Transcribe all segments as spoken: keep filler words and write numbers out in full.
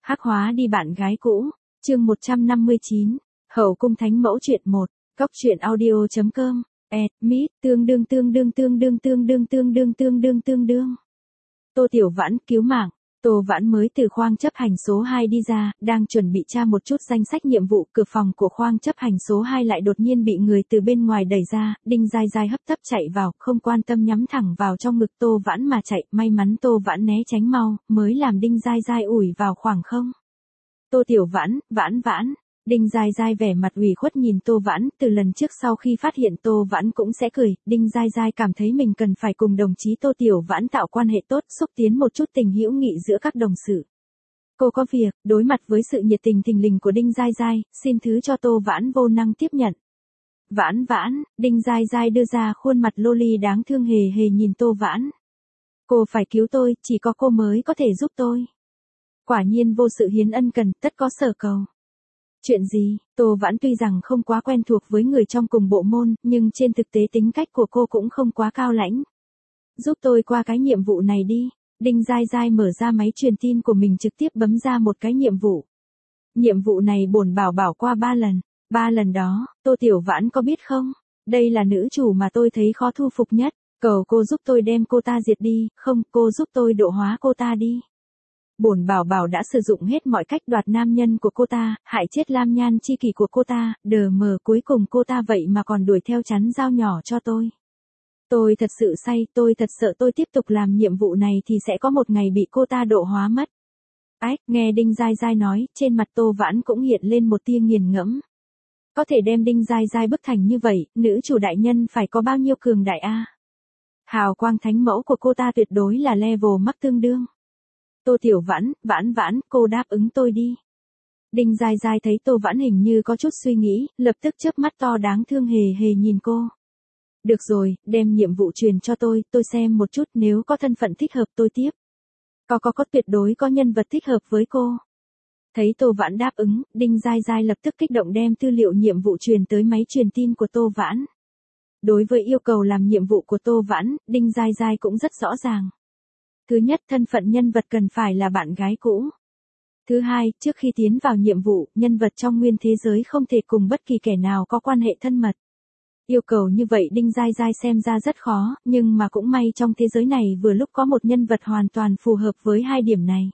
Hắc hóa đi bạn gái cũ, chương một trăm năm mươi chín, Hậu cung thánh mẫu truyện một, Cóc truyện audio chấm com, Ed, Mít, tương đương tương đương tương đương tương đương tương đương tương đương tương đương. Tô Tiểu Vãn cứu mạng. Tô Vãn mới từ khoang chấp hành số hai đi ra, đang chuẩn bị tra một chút danh sách nhiệm vụ, cửa phòng của khoang chấp hành số hai lại đột nhiên bị người từ bên ngoài đẩy ra, Đinh Giai Giai hấp tấp chạy vào, không quan tâm nhắm thẳng vào trong ngực Tô Vãn mà chạy, may mắn Tô Vãn né tránh mau, mới làm Đinh Giai Giai ủi vào khoảng không. Tô Tiểu Vãn, Vãn Vãn. Đinh Giai Giai vẻ mặt ủy khuất nhìn Tô Vãn, từ lần trước sau khi phát hiện Tô Vãn cũng sẽ cười, Đinh Giai Giai cảm thấy mình cần phải cùng đồng chí Tô Tiểu Vãn tạo quan hệ tốt, xúc tiến một chút tình hữu nghị giữa các đồng sự. Cô có việc, đối mặt với sự nhiệt tình thình lình của Đinh Giai Giai, xin thứ cho Tô Vãn vô năng tiếp nhận. Vãn Vãn, Đinh Giai Giai đưa ra khuôn mặt loli đáng thương hề hề nhìn Tô Vãn. Cô phải cứu tôi, chỉ có cô mới có thể giúp tôi. Quả nhiên vô sự hiến ân cần, tất có sở cầu. Chuyện gì? Tô Vãn tuy rằng không quá quen thuộc với người trong cùng bộ môn, nhưng trên thực tế tính cách của cô cũng không quá cao lãnh. Giúp tôi qua cái nhiệm vụ này đi. Đinh Giai Giai mở ra máy truyền tin của mình trực tiếp bấm ra một cái nhiệm vụ. Nhiệm vụ này bổn bảo bảo qua ba lần. Ba lần đó, Tô Tiểu Vãn có biết không? Đây là nữ chủ mà tôi thấy khó thu phục nhất. Cầu cô giúp tôi đem cô ta diệt đi, không, cô giúp tôi độ hóa cô ta đi. Bổn bảo bảo đã sử dụng hết mọi cách đoạt nam nhân của cô ta, hại chết Lam Nhan chi kỷ của cô ta, đờ mờ cuối cùng cô ta vậy mà còn đuổi theo chắn dao nhỏ cho tôi. Tôi thật sự say, tôi thật sợ tôi tiếp tục làm nhiệm vụ này thì sẽ có một ngày bị cô ta độ hóa mất. Ách, nghe Đinh Giai Giai nói, trên mặt Tô Vãn cũng hiện lên một tia nghiền ngẫm. Có thể đem Đinh Giai Giai bức thành như vậy, nữ chủ đại nhân phải có bao nhiêu cường đại a? Hào quang thánh mẫu của cô ta tuyệt đối là level mắc tương đương. Tô Tiểu Vãn, Vãn Vãn, cô đáp ứng tôi đi. Đinh Giai Giai thấy Tô Vãn hình như có chút suy nghĩ, lập tức chớp mắt to đáng thương hề hề nhìn cô. Được rồi, đem nhiệm vụ truyền cho tôi, tôi xem một chút, nếu có thân phận thích hợp tôi tiếp. Có có có tuyệt đối có nhân vật thích hợp với cô. Thấy Tô Vãn đáp ứng, Đinh Giai Giai lập tức kích động đem tư liệu nhiệm vụ truyền tới máy truyền tin của Tô Vãn. Đối với yêu cầu làm nhiệm vụ của Tô Vãn, Đinh Giai Giai cũng rất rõ ràng. Thứ nhất, thân phận nhân vật cần phải là bạn gái cũ. Thứ hai, trước khi tiến vào nhiệm vụ, nhân vật trong nguyên thế giới không thể cùng bất kỳ kẻ nào có quan hệ thân mật. Yêu cầu như vậy Đinh Giai Giai xem ra rất khó, nhưng mà cũng may trong thế giới này vừa lúc có một nhân vật hoàn toàn phù hợp với hai điểm này.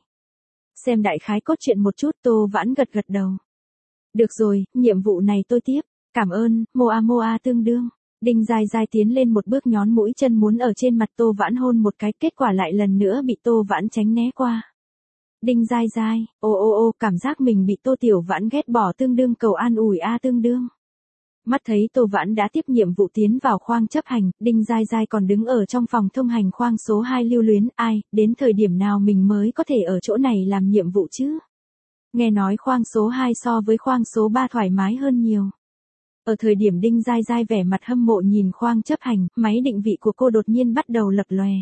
Xem đại khái cốt truyện một chút, Tô Vãn gật gật đầu. Được rồi, nhiệm vụ này tôi tiếp. Cảm ơn, Moa Moa tương đương. Đinh Giai Giai tiến lên một bước nhón mũi chân muốn ở trên mặt Tô Vãn hôn một cái, kết quả lại lần nữa bị Tô Vãn tránh né qua. Đinh Giai Giai, ô ô ô, cảm giác mình bị Tô Tiểu Vãn ghét bỏ tương đương cầu an ủi a tương đương. Mắt thấy Tô Vãn đã tiếp nhiệm vụ tiến vào khoang chấp hành, Đinh Giai Giai còn đứng ở trong phòng thông hành khoang số hai lưu luyến, ai, đến thời điểm nào mình mới có thể ở chỗ này làm nhiệm vụ chứ? Nghe nói khoang số hai so với khoang số ba thoải mái hơn nhiều. Ở thời điểm Đinh Giai Giai vẻ mặt hâm mộ nhìn khoang chấp hành, máy định vị của cô đột nhiên bắt đầu lập lòe.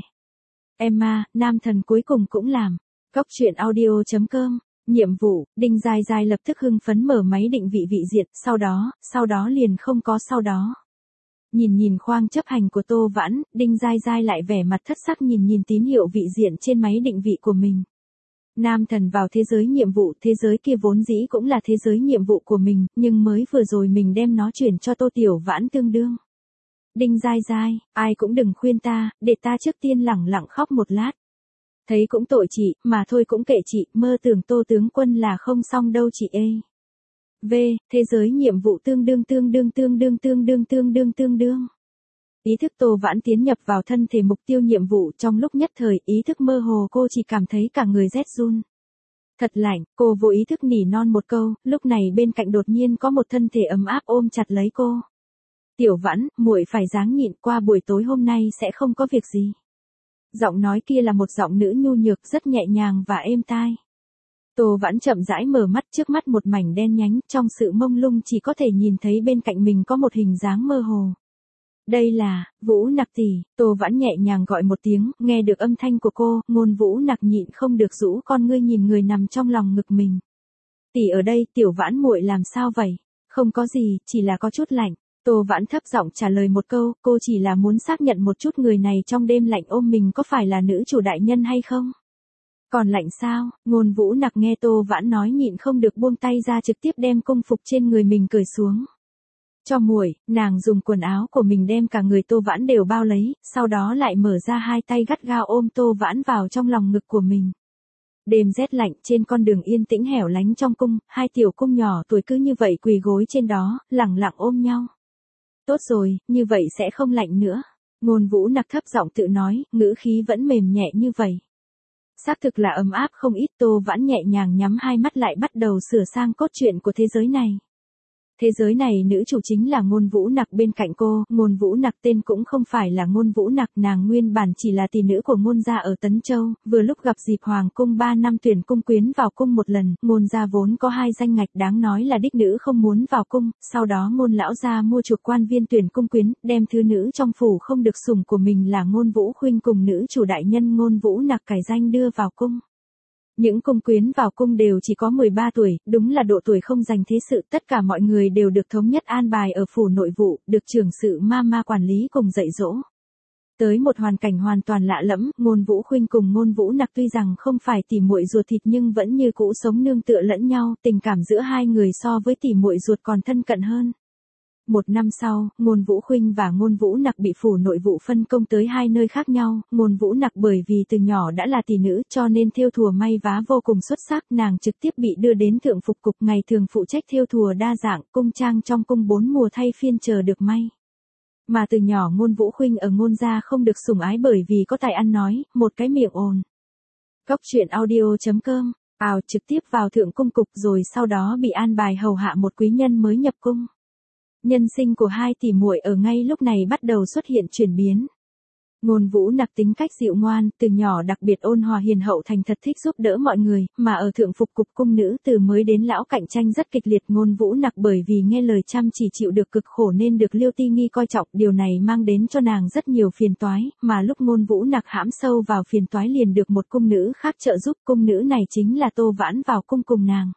Emma, nam thần cuối cùng cũng làm. Cóc truyện audio chấm com. Nhiệm vụ, Đinh Giai Giai lập tức hưng phấn mở máy định vị vị diện, sau đó, sau đó liền không có sau đó. Nhìn nhìn khoang chấp hành của Tô Vãn, Đinh Giai Giai lại vẻ mặt thất sắc nhìn nhìn tín hiệu vị diện trên máy định vị của mình. Nam thần vào thế giới nhiệm vụ, thế giới kia vốn dĩ cũng là thế giới nhiệm vụ của mình, nhưng mới vừa rồi mình đem nó chuyển cho Tô Tiểu Vãn tương đương. Đinh Giai Giai, ai cũng đừng khuyên ta, để ta trước tiên lẳng lặng khóc một lát. Thấy cũng tội chị, mà thôi cũng kệ chị, mơ tưởng Tô tướng quân là không xong đâu chị ê. V, thế giới nhiệm vụ tương đương tương đương tương đương tương đương tương đương tương đương. Ý thức Tô Vãn tiến nhập vào thân thể mục tiêu nhiệm vụ, trong lúc nhất thời, ý thức mơ hồ cô chỉ cảm thấy cả người rét run. Thật lạnh, cô vô ý thức nỉ non một câu, lúc này bên cạnh đột nhiên có một thân thể ấm áp ôm chặt lấy cô. Tiểu Vãn, muội phải ráng nhịn, qua buổi tối hôm nay sẽ không có việc gì. Giọng nói kia là một giọng nữ nhu nhược rất nhẹ nhàng và êm tai. Tô Vãn chậm rãi mở mắt, trước mắt một mảnh đen nhánh, trong sự mông lung chỉ có thể nhìn thấy bên cạnh mình có một hình dáng mơ hồ. Đây là, Vũ Nặc tỷ, Tô Vãn nhẹ nhàng gọi một tiếng, nghe được âm thanh của cô, Ngôn Vũ Nặc nhịn không được rũ con ngươi nhìn người nằm trong lòng ngực mình. Tỷ ở đây, Tiểu Vãn muội làm sao vậy? Không có gì, chỉ là có chút lạnh. Tô Vãn thấp giọng trả lời một câu, cô chỉ là muốn xác nhận một chút người này trong đêm lạnh ôm mình có phải là nữ chủ đại nhân hay không? Còn lạnh sao? Ngôn Vũ Nặc nghe Tô Vãn nói nhịn không được buông tay ra trực tiếp đem cung phục trên người mình cởi xuống. Cho muội, nàng dùng quần áo của mình đem cả người Tô Vãn đều bao lấy, sau đó lại mở ra hai tay gắt gao ôm Tô Vãn vào trong lòng ngực của mình. Đêm rét lạnh trên con đường yên tĩnh hẻo lánh trong cung, hai tiểu cung nhỏ tuổi cứ như vậy quỳ gối trên đó, lẳng lặng ôm nhau. Tốt rồi, như vậy sẽ không lạnh nữa. Ngôn Vũ Nặc thấp giọng tự nói, ngữ khí vẫn mềm nhẹ như vậy. Xác thực là ấm áp không ít. Tô Vãn nhẹ nhàng nhắm hai mắt lại bắt đầu sửa sang cốt truyện của thế giới này. Thế giới này nữ chủ chính là Ngôn Vũ Nặc bên cạnh cô, Ngôn Vũ Nặc tên cũng không phải là Ngôn Vũ Nặc, nàng nguyên bản chỉ là tỷ nữ của Ngôn gia ở Tấn Châu, vừa lúc gặp dịp hoàng cung ba năm tuyển cung quyến vào cung một lần, Ngôn gia vốn có hai danh ngạch đáng nói là đích nữ không muốn vào cung, sau đó Ngôn lão gia mua chuộc quan viên tuyển cung quyến, đem thứ nữ trong phủ không được sủng của mình là Ngôn Vũ Khuynh cùng nữ chủ đại nhân Ngôn Vũ Nặc cải danh đưa vào cung. Những cung quyến vào cung đều chỉ có mười ba tuổi, đúng là độ tuổi không dành thế sự, tất cả mọi người đều được thống nhất an bài ở phủ nội vụ, được trưởng sự ma ma quản lý cùng dạy dỗ. Tới một hoàn cảnh hoàn toàn lạ lẫm, Ngôn Vũ Khuynh cùng Ngôn Vũ Nặc tuy rằng không phải tỉ muội ruột thịt nhưng vẫn như cũ sống nương tựa lẫn nhau, tình cảm giữa hai người so với tỉ muội ruột còn thân cận hơn. Một năm sau, Ngôn Vũ Khuynh và Ngôn Vũ Nặc bị phủ nội vụ phân công tới hai nơi khác nhau, Ngôn Vũ Nặc bởi vì từ nhỏ đã là tỷ nữ cho nên thêu thùa may vá vô cùng xuất sắc, nàng trực tiếp bị đưa đến thượng phục cục ngày thường phụ trách thêu thùa đa dạng, cung trang trong cung bốn mùa thay phiên chờ được may. Mà từ nhỏ Ngôn Vũ Khuynh ở Ngôn gia không được sủng ái bởi vì có tài ăn nói, một cái miệng ồn. Góc truyện audio chấm com, ào trực tiếp vào thượng cung cục rồi sau đó bị an bài hầu hạ một quý nhân mới nhập cung. Nhân sinh của hai tỷ muội ở ngay lúc này bắt đầu xuất hiện chuyển biến. Ngôn Vũ Nặc tính cách dịu ngoan, từ nhỏ đặc biệt ôn hòa hiền hậu thành thật thích giúp đỡ mọi người, mà ở thượng phục cục cung nữ từ mới đến lão cạnh tranh rất kịch liệt. Ngôn Vũ Nặc bởi vì nghe lời chăm chỉ chịu được cực khổ nên được Liêu Ti Nghi coi trọng, điều này mang đến cho nàng rất nhiều phiền toái, mà lúc Ngôn Vũ Nặc hãm sâu vào phiền toái liền được một cung nữ khác trợ giúp, cung nữ này chính là Tô Vãn vào cung cùng nàng.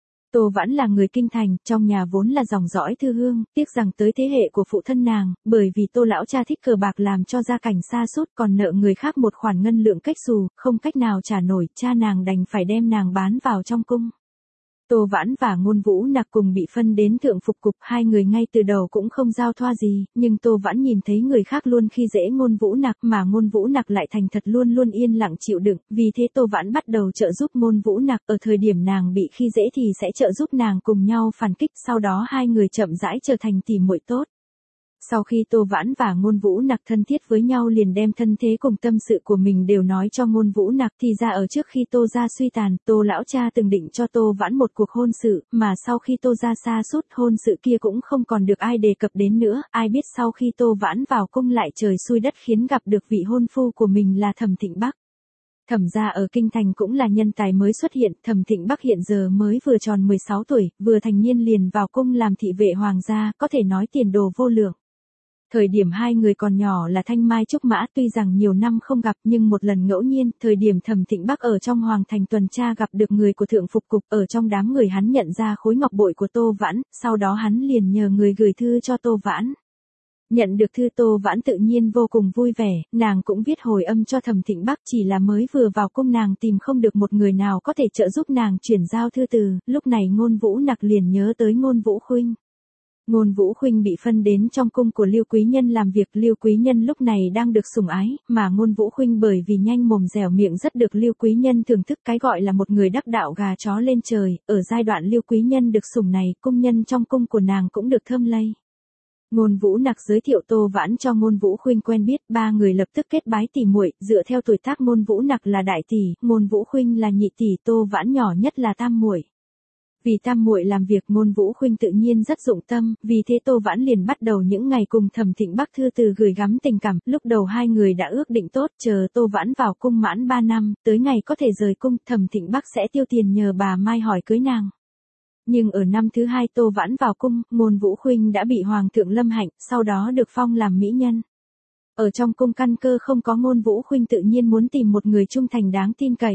Tô Vãn là người kinh thành, trong nhà vốn là dòng dõi thư hương, tiếc rằng tới thế hệ của phụ thân nàng, bởi vì Tô lão cha thích cờ bạc làm cho gia cảnh sa sút còn nợ người khác một khoản ngân lượng cách xù, không cách nào trả nổi, cha nàng đành phải đem nàng bán vào trong cung. Tô Vãn và Ngôn Vũ Nặc cùng bị phân đến thượng phục cục, hai người ngay từ đầu cũng không giao thoa gì, nhưng Tô Vãn nhìn thấy người khác luôn khi dễ Ngôn Vũ Nặc mà Ngôn Vũ Nặc lại thành thật luôn luôn yên lặng chịu đựng, vì thế Tô Vãn bắt đầu trợ giúp Ngôn Vũ Nặc, ở thời điểm nàng bị khi dễ thì sẽ trợ giúp nàng cùng nhau phản kích, sau đó hai người chậm rãi trở thành tỷ muội tốt. Sau khi Tô Vãn và Ngôn Vũ Nặc thân thiết với nhau liền đem thân thế cùng tâm sự của mình đều nói cho Ngôn Vũ Nặc, thì ra ở trước khi Tô gia suy tàn, Tô lão cha từng định cho Tô Vãn một cuộc hôn sự, mà sau khi Tô gia sa sút hôn sự kia cũng không còn được ai đề cập đến nữa, ai biết sau khi Tô Vãn vào cung lại trời xui đất khiến gặp được vị hôn phu của mình là Thẩm Thịnh Bắc. Thẩm gia ở kinh thành cũng là nhân tài mới xuất hiện, Thẩm Thịnh Bắc hiện giờ mới vừa tròn mười sáu tuổi, vừa thành niên liền vào cung làm thị vệ hoàng gia, có thể nói tiền đồ vô lượng. Thời điểm hai người còn nhỏ là thanh mai trúc mã, tuy rằng nhiều năm không gặp nhưng một lần ngẫu nhiên, thời điểm Thẩm Thịnh Bắc ở trong hoàng thành tuần tra gặp được người của thượng phục cục, ở trong đám người hắn nhận ra khối ngọc bội của Tô Vãn, sau đó hắn liền nhờ người gửi thư cho Tô Vãn. Nhận được thư Tô Vãn tự nhiên vô cùng vui vẻ, nàng cũng viết hồi âm cho Thẩm Thịnh Bắc, chỉ là mới vừa vào cung nàng tìm không được một người nào có thể trợ giúp nàng chuyển giao thư từ, lúc này Ngôn Vũ Nặc liền nhớ tới Ngôn Vũ Khuynh. Ngôn Vũ Khuynh bị phân đến trong cung của Liêu Quý Nhân làm việc, Liêu Quý Nhân lúc này đang được sủng ái, mà Ngôn Vũ Khuynh bởi vì nhanh mồm dẻo miệng rất được Liêu Quý Nhân thưởng thức, cái gọi là một người đắc đạo gà chó lên trời, ở giai đoạn Liêu Quý Nhân được sủng này, cung nhân trong cung của nàng cũng được thơm lây. Ngôn Vũ Nặc giới thiệu Tô Vãn cho Ngôn Vũ Khuynh quen biết, ba người lập tức kết bái tỷ muội, dựa theo tuổi tác Ngôn Vũ Nặc là đại tỷ, Ngôn Vũ Khuynh là nhị tỷ, Tô Vãn nhỏ nhất là tam muội. Vì tam muội làm việc Ngôn Vũ Khuynh tự nhiên rất dụng tâm, vì thế Tô Vãn liền bắt đầu những ngày cùng Thẩm Thịnh Bắc thư từ gửi gắm tình cảm, lúc đầu hai người đã ước định tốt, chờ Tô Vãn vào cung mãn ba năm, tới ngày có thể rời cung, Thẩm Thịnh Bắc sẽ tiêu tiền nhờ bà Mai hỏi cưới nàng. Nhưng ở năm thứ hai Tô Vãn vào cung, Ngôn Vũ Khuynh đã bị Hoàng thượng lâm hạnh, sau đó được phong làm mỹ nhân. Ở trong cung căn cơ không có Ngôn Vũ Khuynh tự nhiên muốn tìm một người trung thành đáng tin cậy.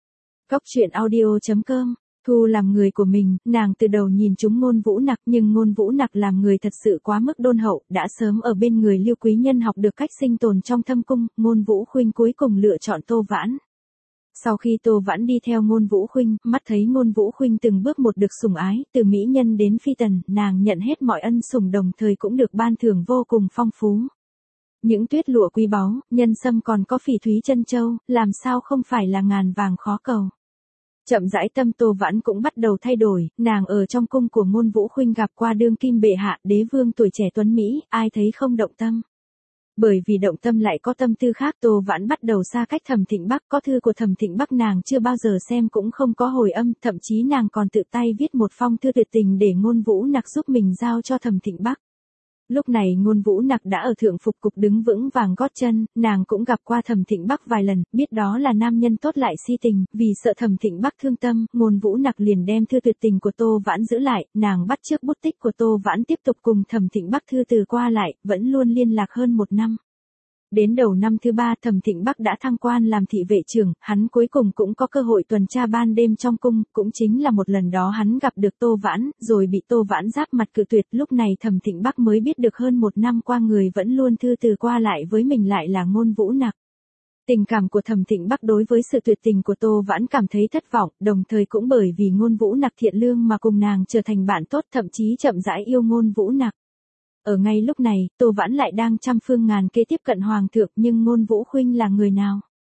Góc truyện audio chấm com, Thu làm người của mình, nàng từ đầu nhìn chúng Ngôn Vũ Nặc, nhưng Ngôn Vũ Nặc làm người thật sự quá mức đôn hậu, đã sớm ở bên người Liêu Quý Nhân học được cách sinh tồn trong thâm cung, Ngôn Vũ Khuynh cuối cùng lựa chọn Tô Vãn. Sau khi Tô Vãn đi theo Ngôn Vũ Khuynh, mắt thấy Ngôn Vũ Khuynh từng bước một được sủng ái, từ mỹ nhân đến phi tần, nàng nhận hết mọi ân sủng đồng thời cũng được ban thưởng vô cùng phong phú. Những tuyết lụa quý báu, nhân sâm còn có phỉ thúy chân châu, làm sao không phải là ngàn vàng khó cầu. Chậm rãi tâm Tô Vãn cũng bắt đầu thay đổi, nàng ở trong cung của Ngôn Vũ Khuynh gặp qua đương kim bệ hạ, đế vương tuổi trẻ tuấn Mỹ, ai thấy không động tâm. Bởi vì động tâm lại có tâm tư khác, Tô Vãn bắt đầu xa cách Thẩm Thịnh Bắc, có thư của Thẩm Thịnh Bắc nàng chưa bao giờ xem cũng không có hồi âm, thậm chí nàng còn tự tay viết một phong thư tuyệt tình để Ngôn Vũ Nặc giúp mình giao cho Thẩm Thịnh Bắc. Lúc này Ngôn Vũ Nặc đã ở thượng phục cục đứng vững vàng gót chân, nàng cũng gặp qua Thẩm Thịnh Bắc vài lần, biết đó là nam nhân tốt lại si tình, vì sợ Thẩm Thịnh Bắc thương tâm, Ngôn Vũ Nặc liền đem thư tuyệt tình của Tô Vãn giữ lại, nàng bắt chước bút tích của Tô Vãn tiếp tục cùng Thẩm Thịnh Bắc thư từ qua lại, vẫn luôn liên lạc hơn một năm. Đến đầu năm thứ ba Thẩm Thịnh Bắc đã thăng quan làm thị vệ trưởng, hắn cuối cùng cũng có cơ hội tuần tra ban đêm trong cung, cũng chính là một lần đó hắn gặp được Tô Vãn, rồi bị Tô Vãn giáp mặt cự tuyệt, lúc này Thẩm Thịnh Bắc mới biết được hơn một năm qua người vẫn luôn thư từ qua lại với mình lại là Ngôn Vũ Nặc. Tình cảm của Thẩm Thịnh Bắc đối với sự tuyệt tình của Tô Vãn cảm thấy thất vọng, đồng thời cũng bởi vì Ngôn Vũ Nặc thiện lương mà cùng nàng trở thành bạn tốt, thậm chí chậm rãi yêu Ngôn Vũ Nặc. Ở ngay lúc này, Tô Vãn lại đang trăm phương ngàn kế tiếp cận hoàng thượng, nhưng Ngôn Vũ Khuynh là người nào?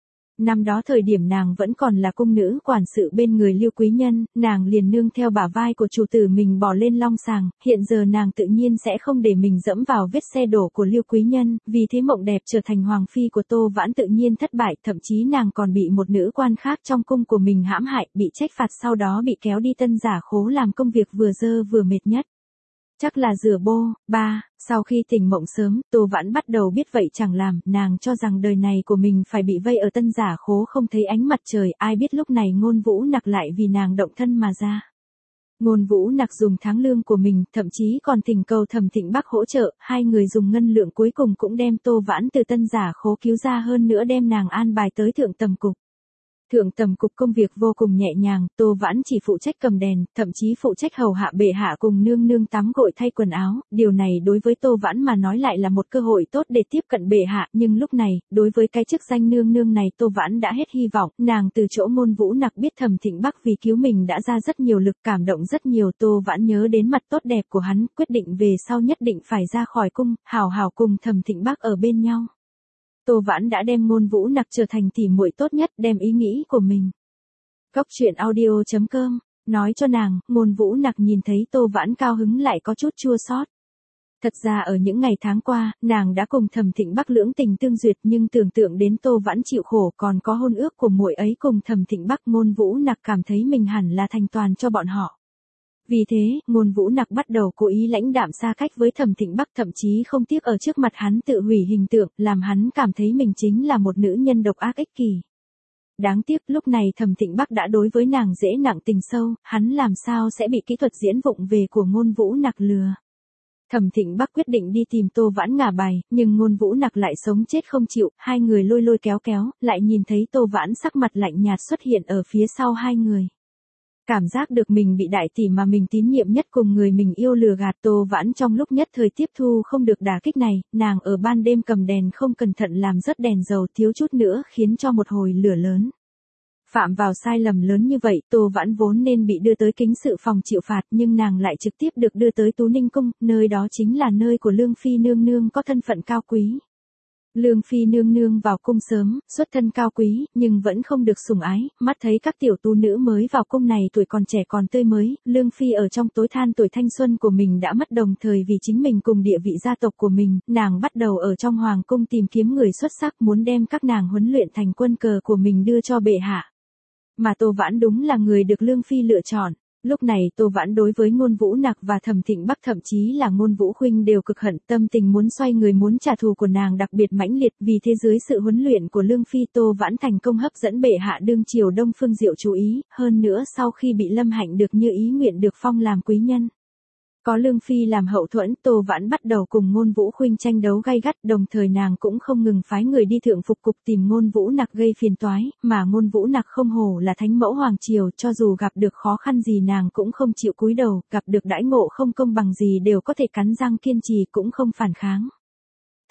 Năm đó thời điểm nàng vẫn còn là cung nữ quản sự bên người Lưu Quý Nhân, nàng liền nương theo bả vai của chủ tử mình bỏ lên long sàng, hiện giờ nàng tự nhiên sẽ không để mình dẫm vào vết xe đổ của Lưu Quý Nhân, vì thế mộng đẹp trở thành hoàng phi của Tô Vãn tự nhiên thất bại, thậm chí nàng còn bị một nữ quan khác trong cung của mình hãm hại, bị trách phạt sau đó bị kéo đi tân giả khố làm công việc vừa dơ vừa mệt nhất. Chắc là rửa bô. Ba, sau khi tỉnh mộng sớm, Tô Vãn bắt đầu biết vậy chẳng làm, nàng cho rằng đời này của mình phải bị vây ở tân giả khố không thấy ánh mặt trời, ai biết lúc này Ngôn Vũ Nặc lại vì nàng động thân mà ra. Ngôn Vũ Nặc dùng tháng lương của mình, thậm chí còn thỉnh cầu Thẩm Thịnh Bắc hỗ trợ, hai người dùng ngân lượng cuối cùng cũng đem Tô Vãn từ tân giả khố cứu ra, hơn nữa đem nàng an bài tới thượng tầm cục. Thượng tầm cục công việc vô cùng nhẹ nhàng, Tô Vãn chỉ phụ trách cầm đèn, thậm chí phụ trách hầu hạ bệ hạ cùng nương nương tắm gội thay quần áo, điều này đối với Tô Vãn mà nói lại là một cơ hội tốt để tiếp cận bệ hạ, nhưng lúc này, đối với cái chức danh nương nương này Tô Vãn đã hết hy vọng, nàng từ chỗ Ngôn Vũ Nặc biết Thẩm Thịnh Bắc vì cứu mình đã ra rất nhiều lực, cảm động rất nhiều, Tô Vãn nhớ đến mặt tốt đẹp của hắn, quyết định về sau nhất định phải ra khỏi cung, hảo hảo cùng Thẩm Thịnh Bắc ở bên nhau. Tô Vãn đã đem Ngôn Vũ Nặc trở thành tỉ muội tốt nhất, đem ý nghĩ của mình. Góc truyện audio chấm com nói cho nàng, Ngôn Vũ Nặc nhìn thấy Tô Vãn cao hứng lại có chút chua xót. Thật ra ở những ngày tháng qua, nàng đã cùng Thẩm Thịnh Bắc lưỡng tình tương duyệt, nhưng tưởng tượng đến Tô Vãn chịu khổ còn có hôn ước của muội ấy cùng Thẩm Thịnh Bắc, Ngôn Vũ Nặc cảm thấy mình hẳn là thành toàn cho bọn họ. Vì thế, Ngôn Vũ Nặc bắt đầu cố ý lãnh đạm xa cách với Thẩm Thịnh Bắc, thậm chí không tiếc ở trước mặt hắn tự hủy hình tượng, làm hắn cảm thấy mình chính là một nữ nhân độc ác ích kỷ. Đáng tiếc lúc này Thẩm Thịnh Bắc đã đối với nàng dễ nặng tình sâu, hắn làm sao sẽ bị kỹ thuật diễn vụng về của Ngôn Vũ Nặc lừa. Thẩm Thịnh Bắc quyết định đi tìm Tô Vãn ngả bài, nhưng Ngôn Vũ Nặc lại sống chết không chịu, hai người lôi lôi kéo kéo, lại nhìn thấy Tô Vãn sắc mặt lạnh nhạt xuất hiện ở phía sau hai người. Cảm giác được mình bị đại tỷ mà mình tín nhiệm nhất cùng người mình yêu lừa gạt, Tô Vãn trong lúc nhất thời tiếp thu không được đả kích này, nàng ở ban đêm cầm đèn không cẩn thận làm rớt đèn dầu thiếu chút nữa khiến cho một hồi lửa lớn. Phạm vào sai lầm lớn như vậy, Tô Vãn vốn nên bị đưa tới kính sự phòng chịu phạt, nhưng nàng lại trực tiếp được đưa tới Tú Ninh Cung, nơi đó chính là nơi của Lương Phi nương nương có thân phận cao quý. Lương Phi nương nương vào cung sớm, xuất thân cao quý, nhưng vẫn không được sủng ái, mắt thấy các tiểu tu nữ mới vào cung này tuổi còn trẻ còn tươi mới, Lương Phi ở trong tối than tuổi thanh xuân của mình đã mất, đồng thời vì chính mình cùng địa vị gia tộc của mình, nàng bắt đầu ở trong hoàng cung tìm kiếm người xuất sắc muốn đem các nàng huấn luyện thành quân cờ của mình đưa cho bệ hạ. Mà Tô Vãn đúng là người được Lương Phi lựa chọn. Lúc này Tô Vãn đối với Ngôn Vũ Nặc và Thẩm Thịnh Bắc thậm chí là Ngôn Vũ Khuynh đều cực hận, tâm tình muốn xoay người muốn trả thù của nàng đặc biệt mãnh liệt, vì thế dưới sự huấn luyện của Lương Phi Tô Vãn thành công hấp dẫn bệ hạ đương triều Đông Phương Diệu chú ý, hơn nữa sau khi bị Lâm Hạnh được như ý nguyện được phong làm quý nhân. Có Lương Phi làm hậu thuẫn, Tô Vãn bắt đầu cùng Ngôn Vũ Khuynh tranh đấu gay gắt, đồng thời nàng cũng không ngừng phái người đi thượng phục cục tìm Ngôn Vũ Nặc gây phiền toái, mà Ngôn Vũ Nặc không hổ là thánh mẫu hoàng triều, cho dù gặp được khó khăn gì nàng cũng không chịu cúi đầu, gặp được đãi ngộ không công bằng gì đều có thể cắn răng kiên trì cũng không phản kháng.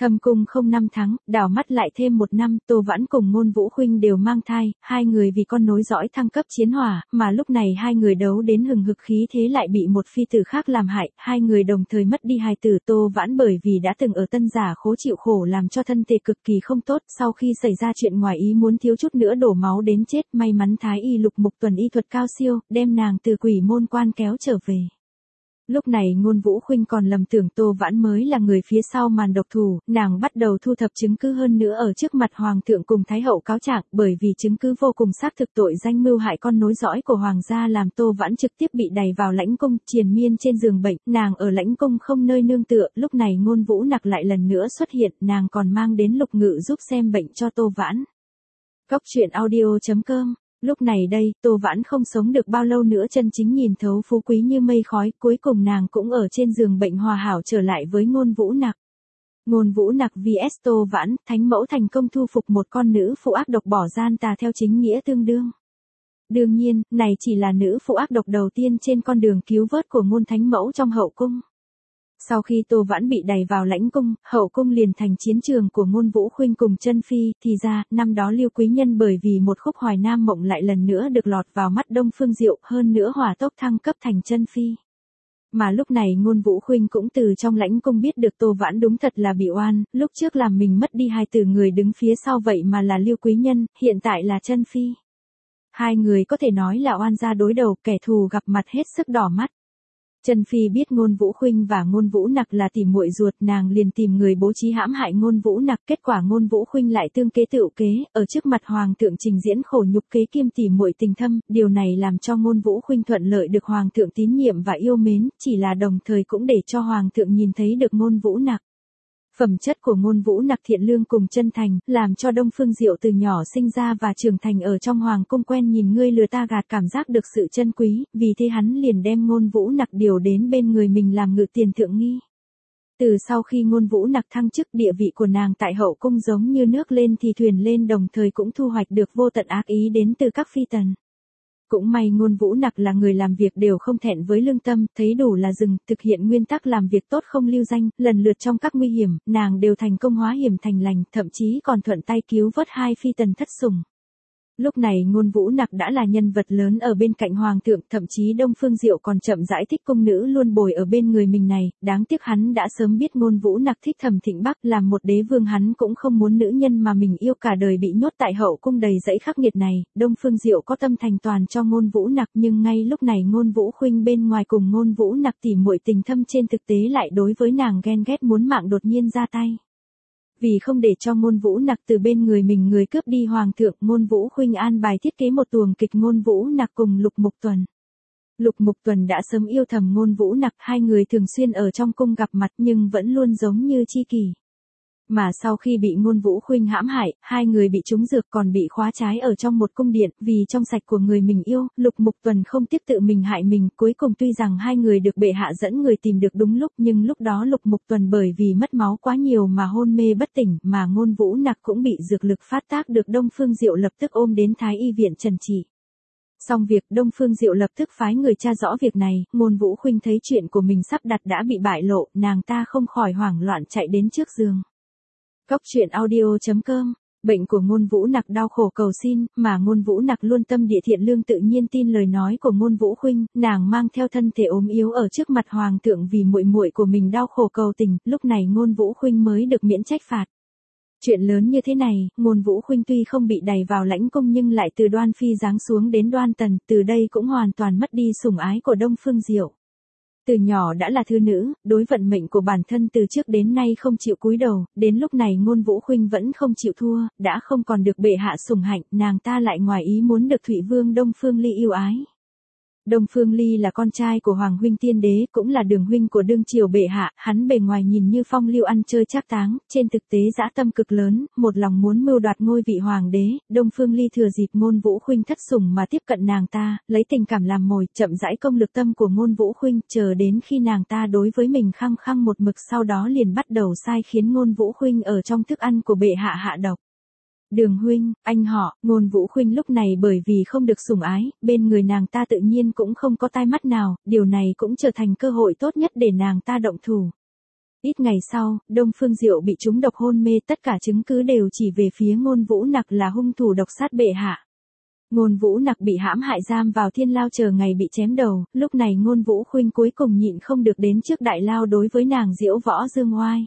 Thâm cung không năm tháng, đảo mắt lại thêm một năm, Tô Vãn cùng Ngôn Vũ Khuynh đều mang thai, hai người vì con nối dõi thăng cấp chiến hỏa, mà lúc này hai người đấu đến hừng hực khí thế lại bị một phi tử khác làm hại, hai người đồng thời mất đi hài tử. Tô Vãn bởi vì đã từng ở Tân Giả khố chịu khổ làm cho thân thể cực kỳ không tốt, sau khi xảy ra chuyện ngoài ý muốn thiếu chút nữa đổ máu đến chết, may mắn Thái y Lục Mục Tuần y thuật cao siêu, đem nàng từ quỷ môn quan kéo trở về. Lúc này Ngôn Vũ Khuynh còn lầm tưởng Tô Vãn mới là người phía sau màn độc thủ, nàng bắt đầu thu thập chứng cứ hơn nữa ở trước mặt Hoàng thượng cùng Thái hậu cáo trạng, bởi vì chứng cứ vô cùng xác thực tội danh mưu hại con nối dõi của Hoàng gia làm Tô Vãn trực tiếp bị đày vào lãnh cung, triền miên trên giường bệnh, nàng ở lãnh cung không nơi nương tựa, lúc này Ngôn Vũ Nặc lại lần nữa xuất hiện, nàng còn mang đến Lục Ngự giúp xem bệnh cho Tô Vãn. Cóc truyện audio chấm com. Lúc này đây, Tô Vãn không sống được bao lâu nữa chân chính nhìn thấu phú quý như mây khói, cuối cùng nàng cũng ở trên giường bệnh hòa hảo trở lại với Ngôn Vũ Nặc. Ngôn Vũ Nặc vs Tô Vãn, thánh mẫu thành công thu phục một con nữ phụ ác độc bỏ gian tà theo chính nghĩa tương đương. Đương nhiên, này chỉ là nữ phụ ác độc đầu tiên trên con đường cứu vớt của Ngôn thánh mẫu trong hậu cung. Sau khi Tô Vãn bị đày vào lãnh cung, hậu cung liền thành chiến trường của Ngôn Vũ Khuynh cùng Chân Phi, thì ra, năm đó Lưu Quý Nhân bởi vì một khúc Hoài Nam mộng lại lần nữa được lọt vào mắt Đông Phương Diệu, hơn nữa hỏa tốc thăng cấp thành Chân Phi. Mà lúc này Ngôn Vũ Khuynh cũng từ trong lãnh cung biết được Tô Vãn đúng thật là bị oan, lúc trước làm mình mất đi hai tử người đứng phía sau vậy mà là Lưu Quý Nhân, hiện tại là Chân Phi. Hai người có thể nói là oan gia đối đầu, kẻ thù gặp mặt hết sức đỏ mắt. Chân Phi biết Ngôn Vũ Khuynh và Ngôn Vũ Nặc là tỉ muội ruột, nàng liền tìm người bố trí hãm hại Ngôn Vũ Nặc, kết quả Ngôn Vũ Khuynh lại tương kế tựu kế, ở trước mặt Hoàng thượng trình diễn khổ nhục kế kiêm tỉ muội tình thâm, điều này làm cho Ngôn Vũ Khuynh thuận lợi được Hoàng thượng tín nhiệm và yêu mến, chỉ là đồng thời cũng để cho Hoàng thượng nhìn thấy được Ngôn Vũ Nặc. Phẩm chất của Ngôn Vũ Nặc thiện lương cùng chân thành, làm cho Đông Phương Diệu từ nhỏ sinh ra và trưởng thành ở trong hoàng cung quen nhìn ngươi lừa ta gạt cảm giác được sự chân quý, vì thế hắn liền đem Ngôn Vũ Nặc điều đến bên người mình làm ngự tiền thượng nghi. Từ sau khi Ngôn Vũ Nặc thăng chức, địa vị của nàng tại hậu cung giống như nước lên thì thuyền lên, đồng thời cũng thu hoạch được vô tận ác ý đến từ các phi tần. Cũng may Ngôn Vũ Nặc là người làm việc đều không thẹn với lương tâm, thấy đủ là dừng, thực hiện nguyên tắc làm việc tốt không lưu danh, lần lượt trong các nguy hiểm, nàng đều thành công hóa hiểm thành lành, thậm chí còn thuận tay cứu vớt hai phi tần thất sủng. Lúc này Ngôn Vũ Nặc đã là nhân vật lớn ở bên cạnh Hoàng thượng, thậm chí Đông Phương Diệu còn chậm rãi thích cung nữ luôn bồi ở bên người mình này, đáng tiếc hắn đã sớm biết Ngôn Vũ Nặc thích Thẩm Thịnh Bắc, làm một đế vương hắn cũng không muốn nữ nhân mà mình yêu cả đời bị nhốt tại hậu cung đầy dẫy khắc nghiệt này. Đông Phương Diệu có tâm thành toàn cho Ngôn Vũ Nặc, nhưng ngay lúc này Ngôn Vũ Khuynh bên ngoài cùng Ngôn Vũ Nặc tỉ muội tình thâm trên thực tế lại đối với nàng ghen ghét muốn mạng đột nhiên ra tay. Vì không để cho Ngôn Vũ Nặc từ bên người mình người cướp đi Hoàng thượng, Ngôn Vũ Khuynh an bài thiết kế một tuồng kịch Ngôn Vũ Nặc cùng Lục Mục Tuần. Lục Mục Tuần đã sớm yêu thầm Ngôn Vũ Nặc, hai người thường xuyên ở trong cung gặp mặt nhưng vẫn luôn giống như tri kỷ. Mà sau khi bị Ngôn Vũ Khuynh hãm hại, hai người bị trúng dược còn bị khóa trái ở trong một cung điện, vì trong sạch của người mình yêu, Lục Mục Tuần không tiếc tự mình hại mình, cuối cùng tuy rằng hai người được bệ hạ dẫn người tìm được đúng lúc, nhưng lúc đó Lục Mục Tuần bởi vì mất máu quá nhiều mà hôn mê bất tỉnh, mà Ngôn Vũ Nặc cũng bị dược lực phát tác được Đông Phương Diệu lập tức ôm đến Thái y viện trần trị. Xong việc, Đông Phương Diệu lập tức phái người tra rõ việc này, Ngôn Vũ Khuynh thấy chuyện của mình sắp đặt đã bị bại lộ, nàng ta không khỏi hoảng loạn chạy đến trước giường. Cóc truyện audio chấm com. Bệnh của Ngôn Vũ Nặc đau khổ cầu xin, mà Ngôn Vũ Nặc luôn tâm địa thiện lương tự nhiên tin lời nói của Ngôn Vũ Khuynh, nàng mang theo thân thể ốm yếu ở trước mặt Hoàng thượng vì muội muội của mình đau khổ cầu tình, lúc này Ngôn Vũ Khuynh mới được miễn trách phạt. Chuyện lớn như thế này, Ngôn Vũ Khuynh tuy không bị đày vào lãnh cung nhưng lại từ Đoan Phi giáng xuống đến Đoan Tần, từ đây cũng hoàn toàn mất đi sủng ái của Đông Phương Diệu. Từ nhỏ đã là thư nữ, đối vận mệnh của bản thân từ trước đến nay không chịu cúi đầu, đến lúc này Ngôn Vũ Khuynh vẫn không chịu thua, đã không còn được bệ hạ sủng hạnh, nàng ta lại ngoài ý muốn được Thụy Vương Đông Phương Ly yêu ái. Đông Phương Ly là con trai của Hoàng huynh tiên đế, cũng là đường huynh của đương triều bệ hạ, hắn bề ngoài nhìn như phong lưu ăn chơi trác táng, trên thực tế dã tâm cực lớn, một lòng muốn mưu đoạt ngôi vị hoàng đế. Đông Phương Ly thừa dịp Ngôn Vũ Khuynh thất sủng mà tiếp cận nàng ta, lấy tình cảm làm mồi, chậm rãi công lực tâm của Ngôn Vũ Khuynh, chờ đến khi nàng ta đối với mình khăng khăng một mực, sau đó liền bắt đầu sai khiến Ngôn Vũ Khuynh ở trong thức ăn của bệ hạ hạ độc. Đường huynh, anh họ, Ngôn Vũ Khuynh lúc này bởi vì không được sủng ái, bên người nàng ta tự nhiên cũng không có tai mắt nào, điều này cũng trở thành cơ hội tốt nhất để nàng ta động thủ. Ít ngày sau, Đông Phương Diệu bị trúng độc hôn mê, tất cả chứng cứ đều chỉ về phía Ngôn Vũ Nặc là hung thủ độc sát bệ hạ. Ngôn Vũ Nặc bị hãm hại giam vào thiên lao chờ ngày bị chém đầu, lúc này Ngôn Vũ Khuynh cuối cùng nhịn không được đến trước đại lao đối với nàng diễu võ dương oai.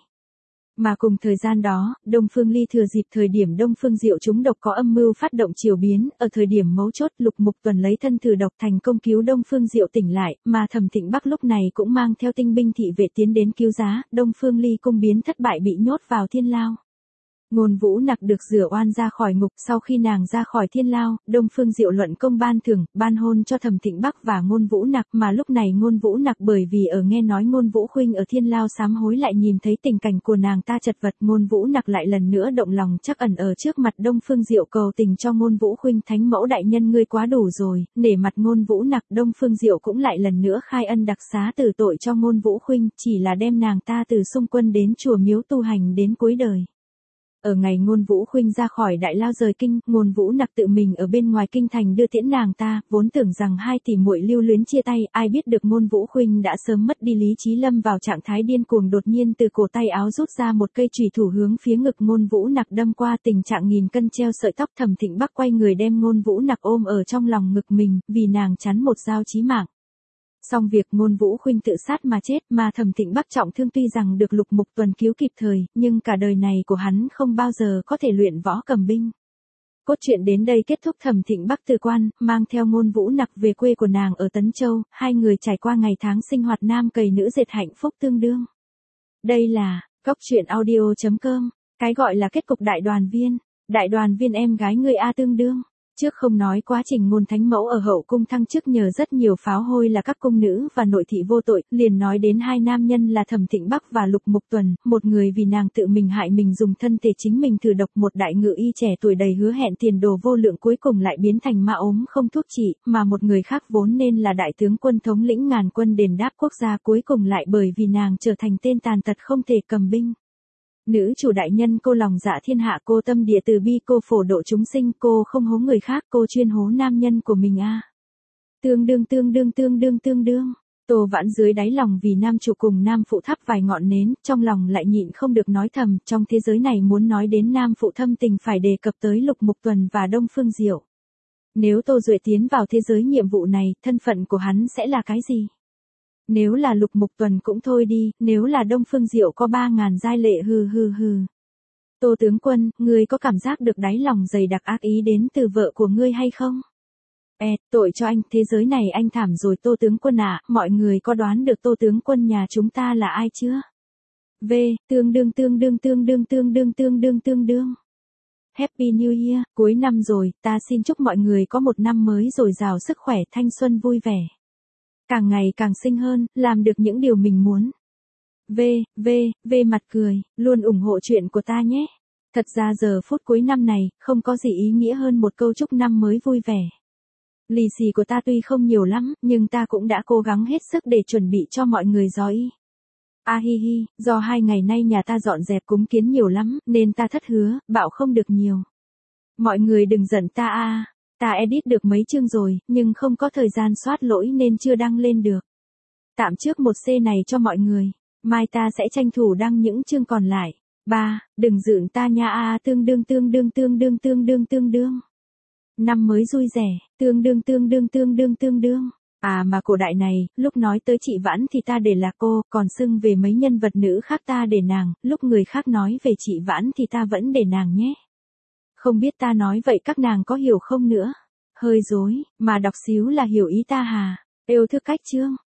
Mà cùng thời gian đó, Đông Phương Ly thừa dịp thời điểm Đông Phương Diệu trúng độc có âm mưu phát động triều biến, ở thời điểm mấu chốt Lục Mục Tuần lấy thân thử độc thành công cứu Đông Phương Diệu tỉnh lại, mà Thẩm Thịnh Bắc lúc này cũng mang theo tinh binh thị vệ tiến đến cứu giá, Đông Phương Ly cung biến thất bại bị nhốt vào thiên lao. Ngôn Vũ Nặc được rửa oan ra khỏi ngục, sau khi nàng ra khỏi thiên lao, Đông Phương Diệu luận công ban thưởng, ban hôn cho Thẩm Thịnh Bắc và Ngôn Vũ Nặc, mà lúc này Ngôn Vũ Nặc bởi vì ở nghe nói Ngôn Vũ Khuynh ở thiên lao sám hối lại nhìn thấy tình cảnh của nàng ta chật vật, Ngôn Vũ Nặc lại lần nữa động lòng chắc ẩn ở trước mặt Đông Phương Diệu cầu tình cho Ngôn Vũ Khuynh, thánh mẫu đại nhân ngươi quá đủ rồi, nể mặt Ngôn Vũ Nặc, Đông Phương Diệu cũng lại lần nữa khai ân đặc xá tử tội cho Ngôn Vũ Khuynh, chỉ là đem nàng ta từ xung quân đến chùa miếu tu hành đến cuối đời. Ở ngày Ngôn Vũ Khuynh ra khỏi đại lao rời kinh, Ngôn Vũ Nặc tự mình ở bên ngoài kinh thành đưa tiễn nàng ta, vốn tưởng rằng hai tỷ muội lưu luyến chia tay, ai biết được Ngôn Vũ Khuynh đã sớm mất đi lý trí lâm vào trạng thái điên cuồng, đột nhiên từ cổ tay áo rút ra một cây chùy thủ hướng phía ngực Ngôn Vũ Nặc đâm qua, tình trạng nghìn cân treo sợi tóc. Thẩm Thịnh Bắc quay người đem Ngôn Vũ Nặc ôm ở trong lòng ngực mình, vì nàng chắn một dao chí mạng. Xong việc Ngôn Vũ Khuynh tự sát mà chết, mà Thẩm Thịnh Bắc trọng thương tuy rằng được Lục Mục Tuần cứu kịp thời, nhưng cả đời này của hắn không bao giờ có thể luyện võ cầm binh. Cốt truyện đến đây kết thúc. Thẩm Thịnh Bắc từ quan, mang theo Ngôn Vũ Nặc về quê của nàng ở Tấn Châu, hai người trải qua ngày tháng sinh hoạt nam cày nữ dệt hạnh phúc tương đương. Đây là Góc Truyện Audio chấm com, cái gọi là kết cục đại đoàn viên, đại đoàn viên em gái người A tương đương. Trước không nói quá trình Ngôn Thánh Mẫu ở hậu cung thăng chức nhờ rất nhiều pháo hôi là các cung nữ và nội thị vô tội, liền nói đến hai nam nhân là Thẩm Thịnh Bắc và Lục Mục Tuần, một người vì nàng tự mình hại mình dùng thân thể chính mình thử độc, một đại ngự y trẻ tuổi đầy hứa hẹn tiền đồ vô lượng cuối cùng lại biến thành ma ốm không thuốc trị, mà một người khác vốn nên là đại tướng quân thống lĩnh ngàn quân đền đáp quốc gia cuối cùng lại bởi vì nàng trở thành tên tàn tật không thể cầm binh. Nữ chủ đại nhân cô lòng dạ thiên hạ, cô tâm địa từ bi, cô phổ độ chúng sinh, cô không hố người khác, cô chuyên hố nam nhân của mình a. À. Tương đương tương đương tương đương tương đương. Tô Vãn dưới đáy lòng vì nam chủ cùng nam phụ thắp vài ngọn nến, trong lòng lại nhịn không được nói thầm, trong thế giới này muốn nói đến nam phụ thâm tình phải đề cập tới Lục Mục Tuần và Đông Phương Diệu. Nếu Tô Duệ tiến vào thế giới nhiệm vụ này, thân phận của hắn sẽ là cái gì? Nếu là Lục Mục Tuần cũng thôi đi, nếu là Đông Phương Diệu có ba ngàn giai lệ hừ hừ hừ. Tô tướng quân, ngươi có cảm giác được đáy lòng dày đặc ác ý đến từ vợ của ngươi hay không? Ẹt, tội cho anh, thế giới này anh thảm rồi Tô tướng quân ạ, à, mọi người có đoán được Tô tướng quân nhà chúng ta là ai chưa? V, tương đương tương đương tương đương tương đương tương đương tương đương. Happy New Year, cuối năm rồi, ta xin chúc mọi người có một năm mới dồi dào sức khỏe, thanh xuân vui vẻ. Càng ngày càng xinh hơn, làm được những điều mình muốn. V, V, V mặt cười, luôn ủng hộ chuyện của ta nhé. Thật ra giờ phút cuối năm này, không có gì ý nghĩa hơn một câu chúc năm mới vui vẻ. Lì xì của ta tuy không nhiều lắm, nhưng ta cũng đã cố gắng hết sức để chuẩn bị cho mọi người gió y. A hi hi, do hai ngày nay nhà ta dọn dẹp cúng kiến nhiều lắm, nên ta thất hứa, bảo không được nhiều. Mọi người đừng giận ta a. À. Ta edit được mấy chương rồi, nhưng không có thời gian soát lỗi nên chưa đăng lên được. Tạm trước một C này cho mọi người, mai ta sẽ tranh thủ đăng những chương còn lại. ba. Đừng giận ta nha a à, tương đương tương đương tương đương tương đương tương đương. Năm mới vui vẻ, tương đương tương đương tương đương tương đương. À mà cổ đại này, lúc nói tới chị Vãn thì ta để là cô, còn xưng về mấy nhân vật nữ khác ta để nàng, lúc người khác nói về chị Vãn thì ta vẫn để nàng nhé. Không biết ta nói vậy các nàng có hiểu không nữa? Hơi dối, mà đọc xíu là hiểu ý ta hà. Yêu thức cách chương.